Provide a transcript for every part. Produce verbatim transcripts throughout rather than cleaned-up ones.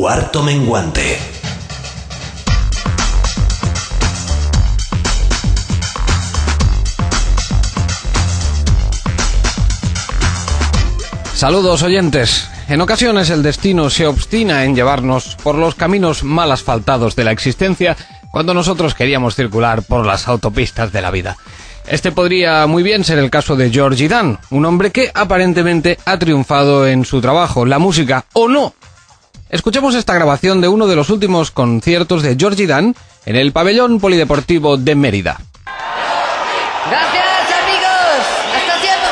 Cuarto Menguante. Saludos, oyentes. En ocasiones el destino se obstina en llevarnos por los caminos mal asfaltados de la existencia cuando nosotros queríamos circular por las autopistas de la vida. Este podría muy bien ser el caso de Georgie Dan, un hombre que aparentemente ha triunfado en su trabajo, la música, ¿o no? Escuchemos esta grabación de uno de los últimos conciertos de Georgie Dan en el pabellón polideportivo de Mérida. Gracias, amigos. Hasta siempre.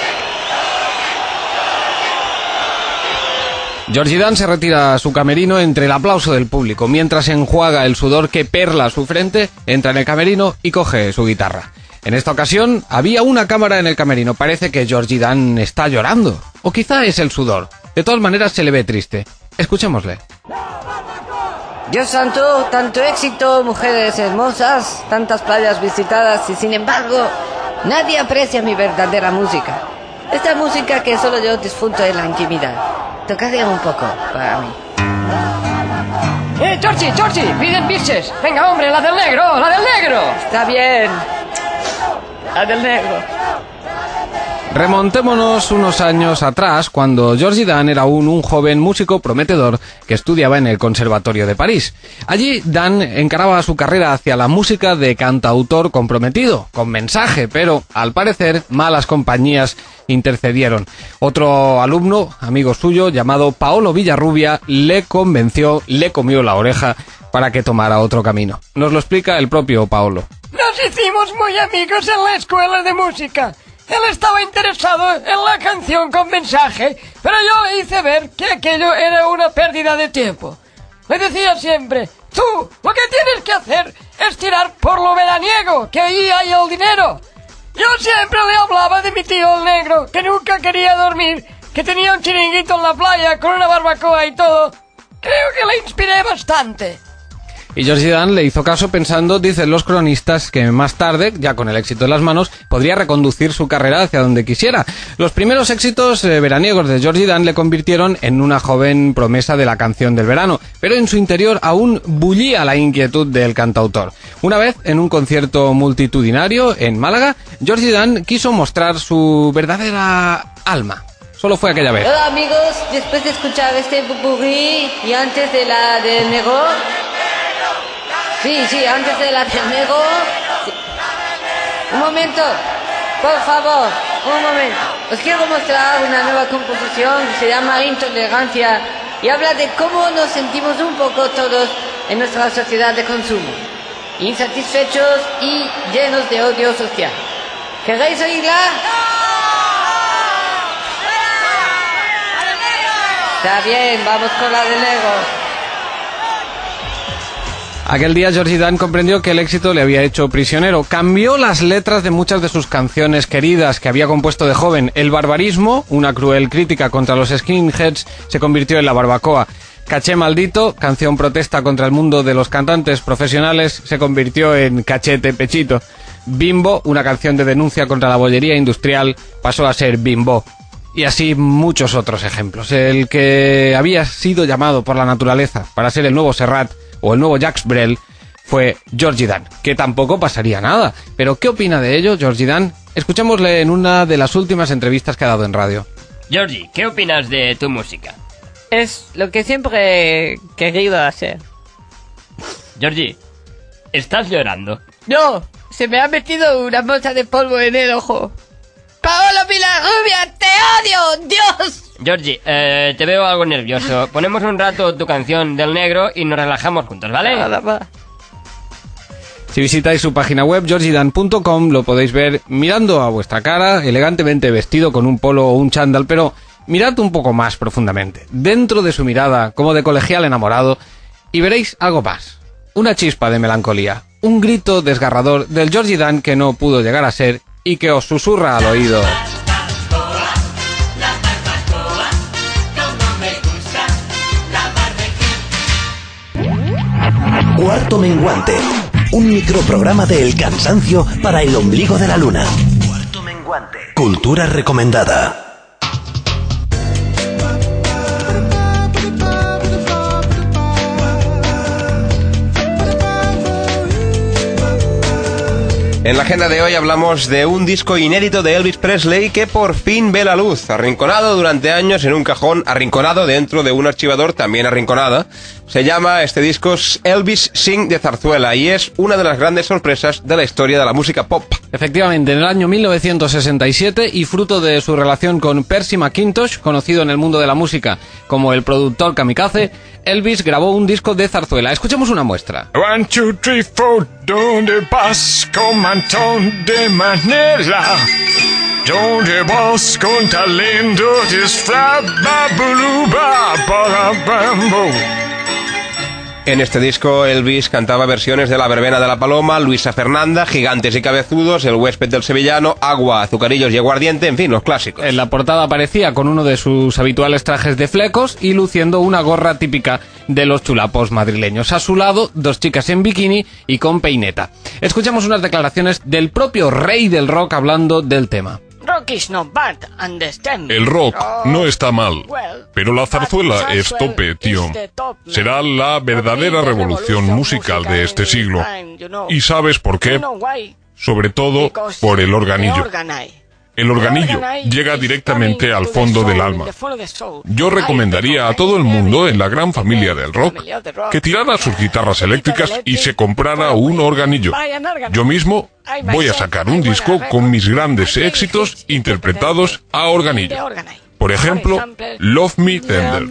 Georgie Dan se retira a su camerino entre el aplauso del público. Mientras enjuaga el sudor que perla su frente, entra en el camerino y coge su guitarra. En esta ocasión había una cámara en el camerino. Parece que Georgie Dan está llorando. O quizá es el sudor. De todas maneras se le ve triste. Escuchémosle. Dios santo, tanto éxito, mujeres hermosas, tantas playas visitadas y sin embargo, nadie aprecia mi verdadera música. Esta música que solo yo disfruto en la intimidad. Tocaría un poco para mí. ¡Eh, Georgie, Georgie! ¡Piden biches! ¡Venga, hombre, la del negro, la del negro! Está bien. La del negro. Remontémonos unos años atrás, cuando Georgie Dan era aún un joven músico prometedor que estudiaba en el Conservatorio de París. Allí, Dan encaraba su carrera hacia la música de cantautor comprometido, con mensaje, pero, al parecer, malas compañías intercedieron. Otro alumno, amigo suyo, llamado Paolo Villarrubia, le convenció, le comió la oreja para que tomara otro camino. Nos lo explica el propio Paolo. Nos hicimos muy amigos en la escuela de música. Él estaba interesado en la canción con mensaje, pero yo le hice ver que aquello era una pérdida de tiempo. Le decía siempre, tú, lo que tienes que hacer es tirar por lo veraniego, que ahí hay el dinero. Yo siempre le hablaba de mi tío el negro, que nunca quería dormir, que tenía un chiringuito en la playa con una barbacoa y todo. Creo que le inspiré bastante. Y Georgie Dan le hizo caso pensando, dicen los cronistas, que más tarde, ya con el éxito en las manos, podría reconducir su carrera hacia donde quisiera. Los primeros éxitos eh, veraniegos de Georgie Dan le convirtieron en una joven promesa de la canción del verano, pero en su interior aún bullía la inquietud del cantautor. Una vez, en un concierto multitudinario en Málaga, Georgie Dan quiso mostrar su verdadera alma. Solo fue aquella vez. Hola, amigos, después de escuchar este popurrí y antes de la del negro... Sí, sí, antes de la del negro... Sí. Un momento, por favor, un momento. Os quiero mostrar una nueva composición que se llama Intolerancia y habla de cómo nos sentimos un poco todos en nuestra sociedad de consumo, insatisfechos y llenos de odio social. ¿Queréis oírla? Está bien, vamos con la del negro. Aquel día Georgie Dan comprendió que el éxito le había hecho prisionero. Cambió las letras de muchas de sus canciones queridas que había compuesto de joven. El barbarismo, una cruel crítica contra los skinheads, se convirtió en la barbacoa. Caché maldito, canción protesta contra el mundo de los cantantes profesionales, se convirtió en Cachete Pechito. Bimbo, una canción de denuncia contra la bollería industrial, pasó a ser Bimbo. Y así muchos otros ejemplos. El que había sido llamado por la naturaleza para ser el nuevo Serrat o el nuevo Jacques Brel fue Georgie Dan, que tampoco pasaría nada. Pero ¿qué opina de ello Georgie Dan? Escuchémosle en una de las últimas entrevistas que ha dado en radio. Georgie, ¿qué opinas de tu música? Es lo que siempre he querido hacer. Georgie, ¿estás llorando? No, se me ha metido una bolsa de polvo en el ojo. ¡Paolo Villarrubia, te odio, Dios! Georgie, eh, te veo algo nervioso. Ponemos un rato tu canción del negro y nos relajamos juntos, ¿vale? Nada más. Si visitáis su página web, georgie dan punto com, lo podéis ver mirando a vuestra cara, elegantemente vestido con un polo o un chándal, pero mirad un poco más profundamente, dentro de su mirada, como de colegial enamorado, y veréis algo más. Una chispa de melancolía, un grito desgarrador del Georgie Dan que no pudo llegar a ser y que os susurra al oído. Cuarto Menguante, un microprograma de El Cansancio para el ombligo de la luna. Cuarto Menguante. Cultura recomendada. En la agenda de hoy hablamos de un disco inédito de Elvis Presley que por fin ve la luz, arrinconado durante años en un cajón, arrinconado dentro de un archivador también arrinconada. Se llama este disco Elvis Sing de Zarzuela y es una de las grandes sorpresas de la historia de la música pop. Efectivamente, en el año mil novecientos sesenta y siete y fruto de su relación con Percy McIntosh, conocido en el mundo de la música como el productor kamikaze, Elvis grabó un disco de zarzuela. Escuchemos una muestra. One, two, three, four, donde vas con mantón de manera, donde vas con talento, disfraba, buluba, para, bambo. En este disco Elvis cantaba versiones de La verbena de la paloma, Luisa Fernanda, Gigantes y cabezudos, El huésped del sevillano, Agua, azucarillos y aguardiente, en fin, los clásicos. En la portada aparecía con uno de sus habituales trajes de flecos y luciendo una gorra típica de los chulapos madrileños. A su lado, dos chicas en bikini y con peineta. Escuchamos unas declaraciones del propio rey del rock hablando del tema. El rock no está mal, pero la zarzuela es tope, tío. Será la verdadera revolución musical de este siglo. ¿Y sabes por qué? Sobre todo por el organillo. El organillo llega directamente al fondo del alma. Yo recomendaría a todo el mundo en la gran familia del rock que tirara sus guitarras eléctricas y se comprara un organillo. Yo mismo voy a sacar un disco con mis grandes éxitos interpretados a organillo. Por ejemplo, Love Me Tender.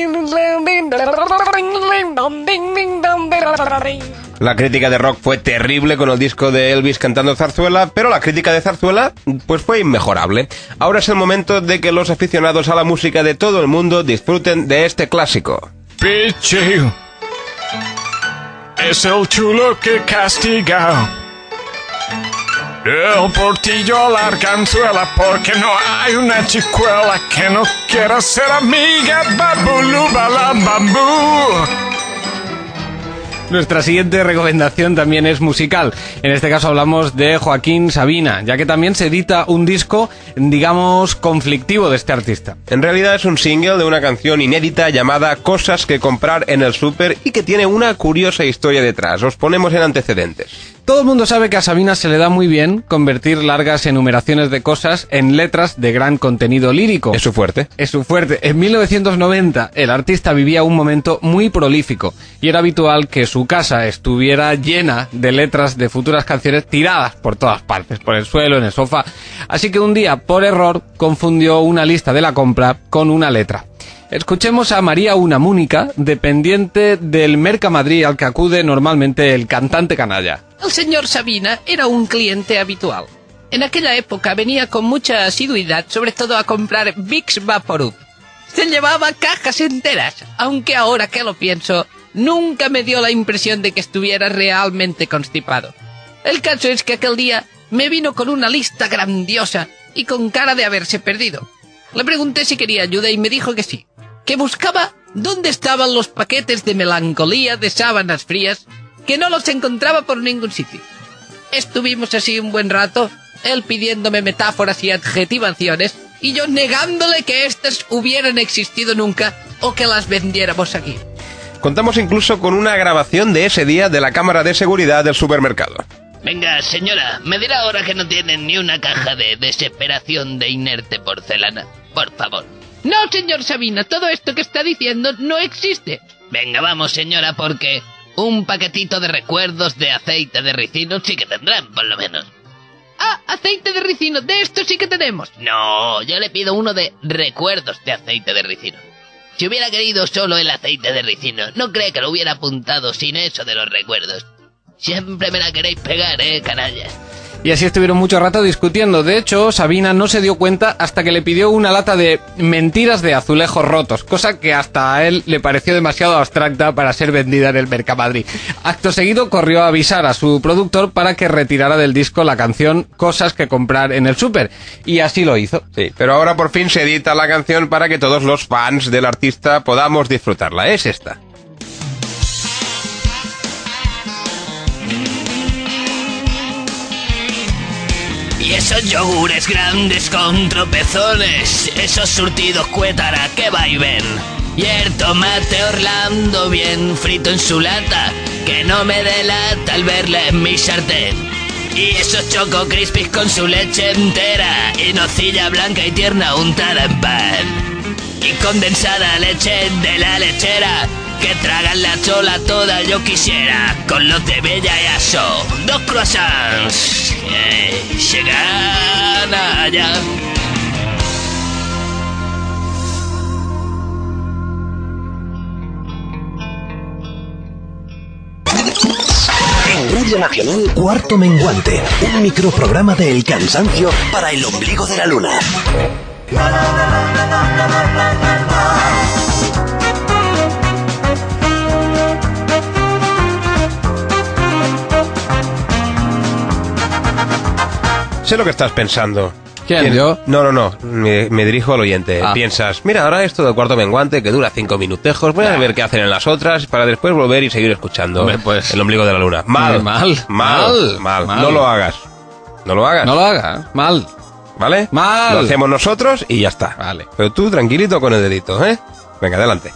La crítica de rock fue terrible con el disco de Elvis cantando zarzuela, pero la crítica de zarzuela pues fue inmejorable. Ahora es el momento de que los aficionados a la música de todo el mundo disfruten de este clásico. Pichi es el chulo que castiga el portillo a la arganzuela, porque no hay una chicuela que no quiera ser amiga. Babulu, balam, bambú. Nuestra siguiente recomendación también es musical. En este caso hablamos de Joaquín Sabina, ya que también se edita un disco, digamos, conflictivo de este artista. En realidad es un single de una canción inédita llamada Cosas que comprar en el súper y que tiene una curiosa historia detrás. Os ponemos en antecedentes. Todo el mundo sabe que a Sabina se le da muy bien convertir largas enumeraciones de cosas en letras de gran contenido lírico. Es su fuerte. Es su fuerte. En mil novecientos noventa el artista vivía un momento muy prolífico y era habitual que su casa estuviera llena de letras de futuras canciones tiradas por todas partes, por el suelo, en el sofá. Así que un día, por error, confundió una lista de la compra con una letra. Escuchemos a María Unamúnica, dependiente del Mercamadrid al que acude normalmente el cantante canalla. El señor Sabina era un cliente habitual. En aquella época venía con mucha asiduidad, sobre todo a comprar Vicks Vaporub. Se llevaba cajas enteras, aunque ahora que lo pienso, nunca me dio la impresión de que estuviera realmente constipado. El caso es que aquel día me vino con una lista grandiosa y con cara de haberse perdido. Le pregunté si quería ayuda y me dijo que sí, que buscaba dónde estaban los paquetes de melancolía de sábanas frías, que no los encontraba por ningún sitio. Estuvimos así un buen rato, él pidiéndome metáforas y adjetivaciones, y yo negándole que éstas hubieran existido nunca o que las vendiéramos aquí. Contamos incluso con una grabación de ese día de la cámara de seguridad del supermercado. Venga, señora, me dirá ahora que no tienen ni una caja de desesperación de inerte porcelana. Por favor. No, señor Sabina, todo esto que está diciendo no existe. Venga, vamos, señora, porque un paquetito de recuerdos de aceite de ricino sí que tendrán, por lo menos. Ah, aceite de ricino, de esto sí que tenemos. No, yo le pido uno de recuerdos de aceite de ricino. Si hubiera querido solo el aceite de ricino, no cree que lo hubiera apuntado sin eso de los recuerdos. Siempre me la queréis pegar, eh, canallas. Y así estuvieron mucho rato discutiendo. De hecho, Sabina no se dio cuenta hasta que le pidió una lata de mentiras de azulejos rotos, cosa que hasta a él le pareció demasiado abstracta para ser vendida en el Mercamadrid. Acto seguido corrió a avisar a su productor para que retirara del disco la canción Cosas que comprar en el súper, y así lo hizo. Sí, pero ahora por fin se edita la canción para que todos los fans del artista podamos disfrutarla. Es esta. Y esos yogures grandes con tropezones, esos surtidos cuétara que vaivén. Y el tomate Orlando bien frito en su lata, que no me delata al verle en mi sartén. Y esos Choco Crispies con su leche entera y nocilla blanca y tierna untada en pan. Y condensada leche de la lechera, que tragan la chola toda yo quisiera, con los de Bella y Aso. Dos croissants. Eh, llegan allá. En Radio Nacional, Cuarto Menguante, un microprograma de El Cansancio para el ombligo de la luna. Sé lo que estás pensando. ¿Quién, Tien- yo? No, no, no. Me, me dirijo al oyente. Ah. Piensas, mira, ahora esto de Cuarto Menguante que dura cinco minutejos. Voy a ver qué hacen en las otras para después volver y seguir escuchando Hombre, pues- El ombligo de la luna. Mal, Muy mal, mal, mal, mal. mal. No lo hagas. No lo hagas. No lo hagas. Mal. ¿Vale? Mal. Lo hacemos nosotros y ya está. Vale. Pero tú tranquilito con el dedito, ¿eh? Venga, adelante.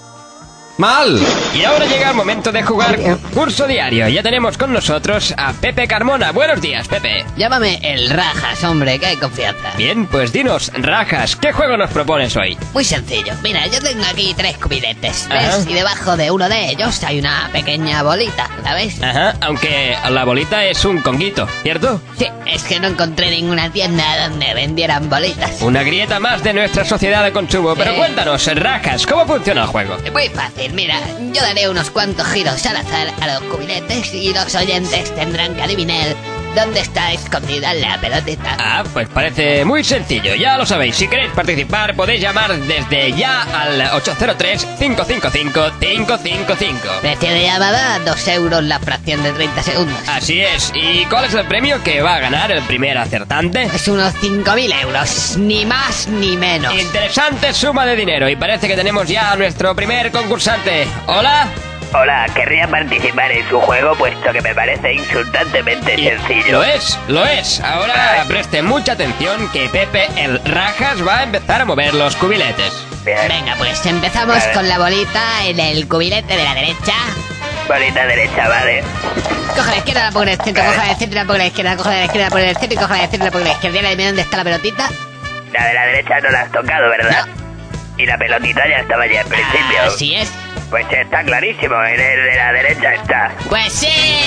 Mal. Y ahora llega el momento de jugar Curso Diario. Ya tenemos con nosotros a Pepe Carmona. Buenos días, Pepe. Llámame el Rajas, hombre, que hay confianza. Bien, pues dinos, Rajas, ¿qué juego nos propones hoy? Muy sencillo. Mira, yo tengo aquí tres cubiletes, Ajá. ¿ves? Y debajo de uno de ellos hay una pequeña bolita, ¿la ves? Ajá, aunque la bolita es un conguito, ¿cierto? Sí, es que no encontré ninguna tienda donde vendieran bolitas. Una grieta más de nuestra sociedad de consumo. Pero Sí. cuéntanos, Rajas, ¿cómo funciona el juego? Muy fácil, mira, yo daré unos cuantos giros al azar a los cubiletes y los oyentes tendrán que adivinar dónde está escondida la pelotita. Ah, pues parece muy sencillo, ya lo sabéis. Si queréis participar, podéis llamar desde ya al ocho cero tres, cinco cinco cinco, cinco cinco cinco. Precio de llamada, dos euros la fracción de treinta segundos. Así es. ¿Y cuál es el premio que va a ganar el primer acertante? Es unos cinco mil euros, ni más ni menos. Interesante suma de dinero y parece que tenemos ya a nuestro primer concursante. ¿Hola? Hola, querría participar en su juego puesto que me parece insultantemente Y sencillo. Lo es, lo es. Ahora preste mucha atención que Pepe el Rajas va a empezar a mover los cubiletes. Bien. Venga, pues empezamos Vale. con la bolita en el cubilete de la derecha. Bolita derecha, vale. Coge la izquierda, la pongo en el centro, coge la centro y la pongo en la izquierda, coge la izquierda, la pongo en el centro y coge la centro y la pongo en la izquierda. Y ahora dime dónde está la pelotita. La de la derecha no la has tocado, ¿verdad? Y la pelotita ya estaba ya en principio. Así es. Pues está clarísimo, en el de la derecha está. Pues sí.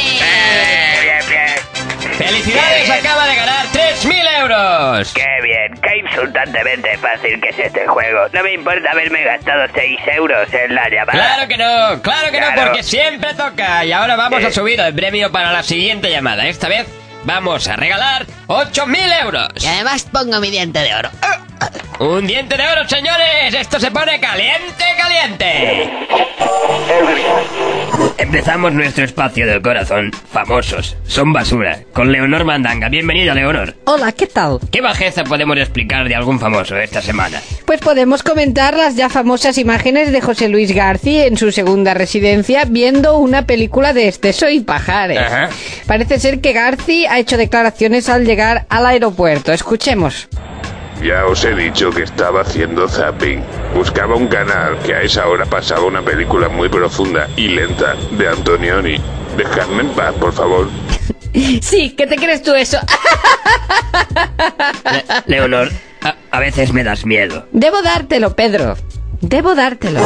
Eh, bien, bien. ¡Felicidades! Qué bien. Acaba de ganar tres mil euros. Qué bien, qué insultantemente fácil que es este juego. No me importa haberme gastado seis euros en la llamada. Claro que no, claro que no, Claro. porque siempre toca. Y ahora vamos Sí. a subir el premio para la siguiente llamada. Esta vez vamos a regalar ocho mil euros. Y además pongo mi diente de oro. Un diente de oro, señores. Esto se pone caliente, caliente. Empezamos nuestro espacio del corazón. Famosos. Son basura. Con Leonor Mandanga. Bienvenida, Leonor. Hola, ¿qué tal? ¿Qué bajeza podemos explicar de algún famoso esta semana? Pues podemos comentar las ya famosas imágenes de José Luis García en su segunda residencia viendo una película de Exceso y Pajares. Ajá. Parece ser que García ha hecho declaraciones al llegar al aeropuerto. Escuchemos. Ya os he dicho que estaba haciendo zapping. Buscaba un canal que a esa hora pasaba una película muy profunda y lenta de Antonioni. Dejadme en paz, por favor. Sí, ¿qué te crees tú eso? Le- Leonor, a, a veces me das miedo. Debo dártelo, Pedro. Debo dártelo.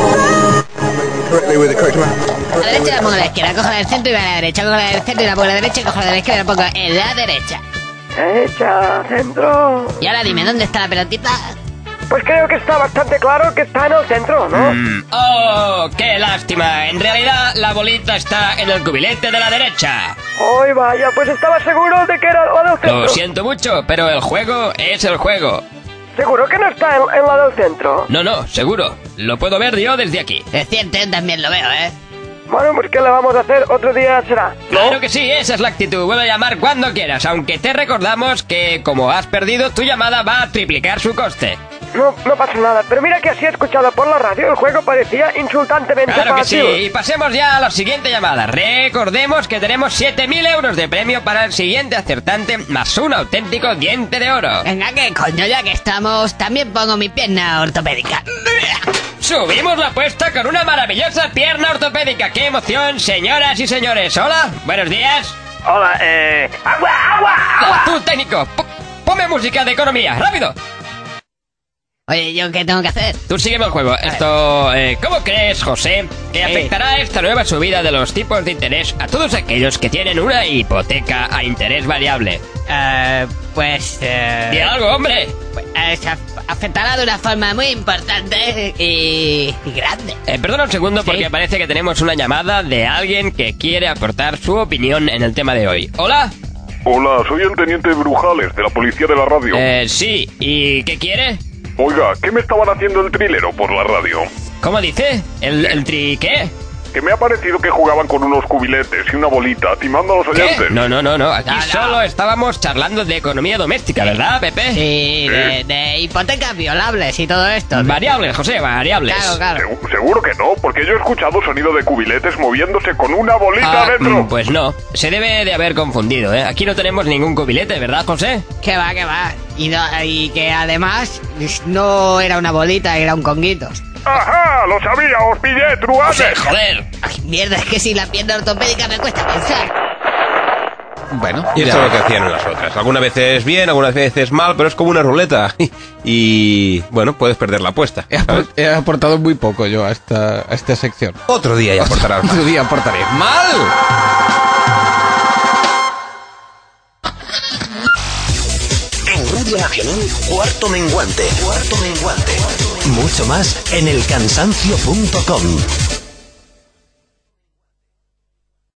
A la derecha la pongo a la izquierda, cojo la del centro y voy a la derecha, cojo la del centro y la pongo a la derecha y cojo la de la izquierda y la pongo en la derecha. Derecha, centro. Y ahora dime, ¿dónde está la pelotita? Pues creo que está bastante claro que está en el centro, ¿no? Mm. ¡Oh, qué lástima! En realidad, la bolita está en el cubilete de la derecha. Ay, vaya, pues estaba seguro de que era la del centro. Lo siento mucho, pero el juego es el juego. ¿Seguro que no está en, en la del centro? No, no, seguro. Lo puedo ver yo desde aquí. Es cierto, yo también lo veo, ¿eh? Bueno, pues ¿qué le vamos a hacer? Otro día será, ¿no? Claro que sí, esa es la actitud. Vuelve a llamar cuando quieras, aunque te recordamos que, como has perdido, tu llamada va a triplicar su coste. No, no pasa nada, pero mira que así escuchado por la radio el juego parecía insultantemente Claro que sí, fácil. y pasemos ya a la siguiente llamada. Recordemos que tenemos siete mil euros de premio para el siguiente acertante, más un auténtico diente de oro. Venga, que coño, ya que estamos, también pongo mi pierna ortopédica. Subimos la apuesta con una maravillosa pierna ortopédica. ¡Qué emoción, señoras y señores! Hola, buenos días. Hola, eh... ¡Agua, agua, agua! Tú, técnico, p- ponme música de economía, rápido. Oye, ¿yo qué tengo que hacer? Tú sígueme el juego. Esto, eh, ¿cómo crees, José, que afectará esta nueva subida de los tipos de interés a todos aquellos que tienen una hipoteca a interés variable? Eh, pues... Eh, ¡Di algo, hombre! Pues, eh, se af- afectará de una forma muy importante y, y grande. Eh, perdona un segundo, ¿Sí? porque parece que tenemos una llamada de alguien que quiere aportar su opinión en el tema de hoy. ¿Hola? Hola, soy el teniente Brujales, de la policía de la radio. Eh, sí. ¿Y qué quiere? Oiga, ¿qué me estaban haciendo el trilero por la radio? ¿Cómo dice? ¿El, el tri qué? Que me ha parecido que jugaban con unos cubiletes y una bolita, timando a los ¿Qué? oyentes. No, no, no, no. Aquí No, no. solo estábamos charlando de economía doméstica, ¿verdad, Pepe? Sí, de, de hipotecas violables y todo esto. Variables, José, variables. Claro, claro. Segu- seguro que no, porque yo he escuchado sonido de cubiletes moviéndose con una bolita Ah, dentro. mm, pues no, se debe de haber confundido, ¿eh? Aquí no tenemos ningún cubilete, ¿verdad, José? Que va, que va. Y, no- y que además no era una bolita, era un conguito. ¡Ajá! ¡Lo sabía! ¡Os pillé, truanes! José, joder. Ay, mierda, es que si la pierna ortopédica me cuesta pensar. Bueno, Y esto ya. es lo que hacían las otras. Algunas veces bien, algunas veces mal, pero es como una ruleta. Y, bueno, puedes perder la apuesta. He, apor- he aportado muy poco yo a esta, a esta sección. Otro día ya aportarás más. Otro día aportaré. ¡Mal! En Radio Nacional, Cuarto Menguante. Cuarto Menguante. Mucho más en el cansancio punto com.